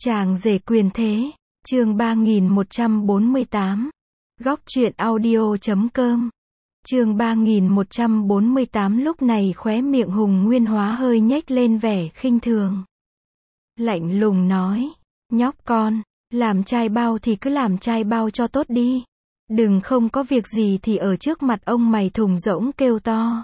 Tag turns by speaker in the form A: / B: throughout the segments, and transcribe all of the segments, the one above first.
A: Chàng rể quyền thế, chương 3148. Góc truyện audio.com. Chương 3148. Lúc này khóe miệng Hùng Nguyên Hóa hơi nhếch lên vẻ khinh thường. Lạnh lùng nói, nhóc con, làm trai bao thì cứ làm trai bao cho tốt đi. Đừng không có việc gì thì ở trước mặt ông mày thùng rỗng kêu to.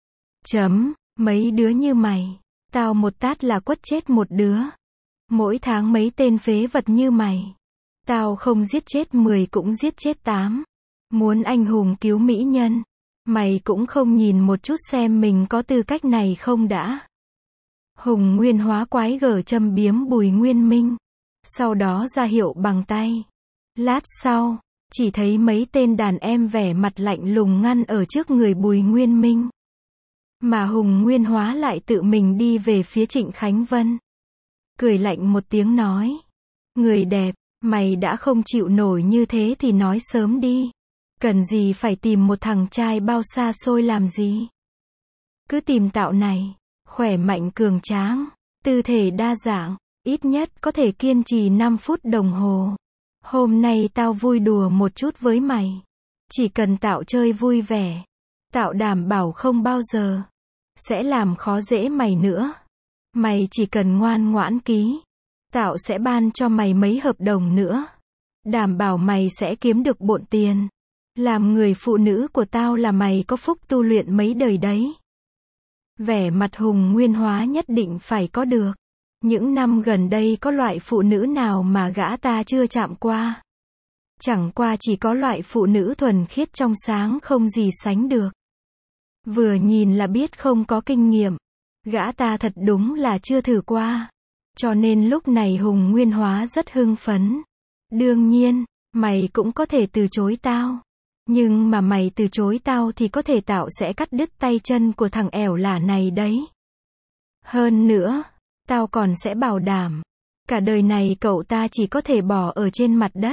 A: Mấy đứa như mày, tao một tát là quất chết một đứa. Mỗi tháng mấy tên phế vật như mày, tao không giết chết 10 cũng giết chết 8. Muốn anh hùng cứu mỹ nhân, mày cũng không nhìn một chút xem mình có tư cách này không đã. Hùng Nguyên Hóa quái gở châm biếm Bùi Nguyên Minh, sau đó ra hiệu bằng tay. Lát sau, chỉ thấy mấy tên đàn em vẻ mặt lạnh lùng ngăn ở trước người Bùi Nguyên Minh. Mà Hùng Nguyên Hóa lại tự mình đi về phía Trịnh Khánh Vân. Cười lạnh một tiếng nói, người đẹp, mày đã không chịu nổi như thế thì nói sớm đi. Cần gì phải tìm một thằng trai bao xa xôi làm gì? Cứ tìm Tạo này, khỏe mạnh cường tráng, tư thể đa dạng, ít nhất có thể kiên trì 5 phút đồng hồ. Hôm nay tao vui đùa một chút với mày. Chỉ cần Tạo chơi vui vẻ, Tạo đảm bảo không bao giờ sẽ làm khó dễ mày nữa. Mày chỉ cần ngoan ngoãn ký, Tạo sẽ ban cho mày mấy hợp đồng nữa. Đảm bảo mày sẽ kiếm được bộn tiền. Làm người phụ nữ của tao là mày có phúc tu luyện mấy đời đấy. Vẻ mặt Hùng Nguyên Hóa nhất định phải có được. Những năm gần đây có loại phụ nữ nào mà gã ta chưa chạm qua. Chẳng qua chỉ có loại phụ nữ thuần khiết trong sáng không gì sánh được. Vừa nhìn là biết không có kinh nghiệm. Gã ta thật đúng là chưa thử qua. Cho nên lúc này Hùng Nguyên Hóa rất hưng phấn. Đương nhiên, mày cũng có thể từ chối tao. Nhưng mà mày từ chối tao thì có thể Tạo sẽ cắt đứt tay chân của thằng ẻo lả này đấy. Hơn nữa, tao còn sẽ bảo đảm, cả đời này cậu ta chỉ có thể bỏ ở trên mặt đất.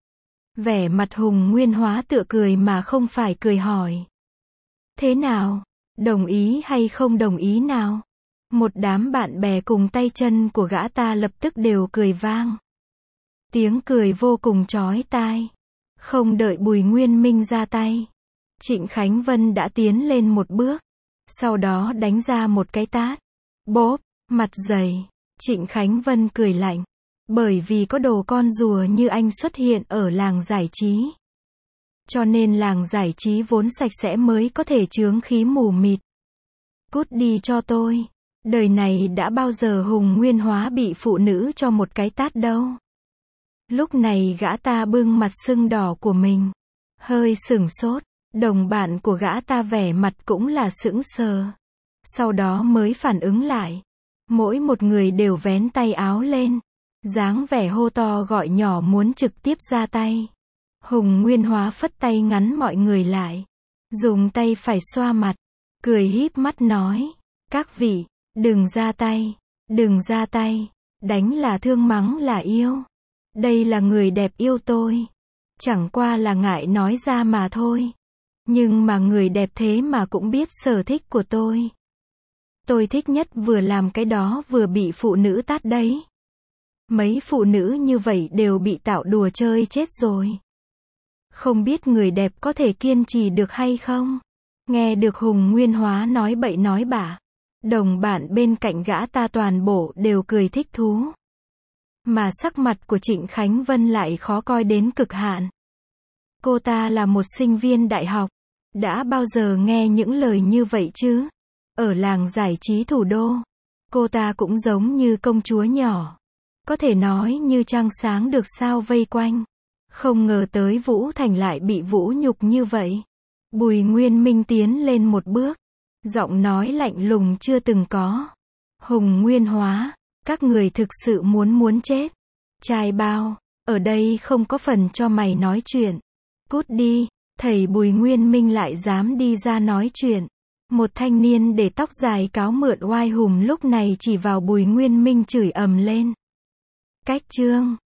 A: Vẻ mặt Hùng Nguyên Hóa tựa cười mà không phải cười hỏi. Thế nào? Đồng ý hay không đồng ý nào? Một đám bạn bè cùng tay chân của gã ta lập tức đều cười vang. Tiếng cười vô cùng chói tai. Không đợi Bùi Nguyên Minh ra tay, Trịnh Khánh Vân đã tiến lên một bước, sau đó đánh ra một cái tát. Bốp, mặt dày. Trịnh Khánh Vân cười lạnh. Bởi vì có đồ con rùa như anh xuất hiện ở làng giải trí. Cho nên làng giải trí vốn sạch sẽ mới có thể chướng khí mù mịt. Cút đi cho tôi. Đời này đã bao giờ Hùng Nguyên Hóa bị phụ nữ cho một cái tát đâu. Lúc này gã ta bưng mặt sưng đỏ của mình. Hơi sửng sốt. Đồng bạn của gã ta vẻ mặt cũng là sững sờ. Sau đó mới phản ứng lại. Mỗi một người đều vén tay áo lên. Dáng vẻ hô to gọi nhỏ muốn trực tiếp ra tay. Hùng Nguyên Hóa phất tay ngắn mọi người lại. Dùng tay phải xoa mặt. Cười híp mắt nói. Các vị, đừng ra tay. Đừng ra tay. Đánh là thương mắng là yêu. Đây là người đẹp yêu tôi. Chẳng qua là ngại nói ra mà thôi. Nhưng mà người đẹp thế mà cũng biết sở thích của tôi. Tôi thích nhất vừa làm cái đó vừa bị phụ nữ tát đấy. Mấy phụ nữ như vậy đều bị Tạo đùa chơi chết rồi. Không biết người đẹp có thể kiên trì được hay không? Nghe được Hùng Nguyên Hóa nói bậy nói bạ. Đồng bạn bên cạnh gã ta toàn bộ đều cười thích thú. Mà sắc mặt của Trịnh Khánh Vân lại khó coi đến cực hạn. Cô ta là một sinh viên đại học. Đã bao giờ nghe những lời như vậy chứ? Ở làng giải trí thủ đô, cô ta cũng giống như công chúa nhỏ. Có thể nói như trăng sáng được sao vây quanh. Không ngờ tới Vũ Thành lại bị vũ nhục như vậy. Bùi Nguyên Minh tiến lên một bước. Giọng nói lạnh lùng chưa từng có. Hùng Nguyên Hóa, các người thực sự muốn chết. Trai bao, ở đây không có phần cho mày nói chuyện. Cút đi. Thầy Bùi Nguyên Minh lại dám đi ra nói chuyện. Một thanh niên để tóc dài cáo mượn oai hùng lúc này chỉ vào Bùi Nguyên Minh chửi ầm lên. Cách chương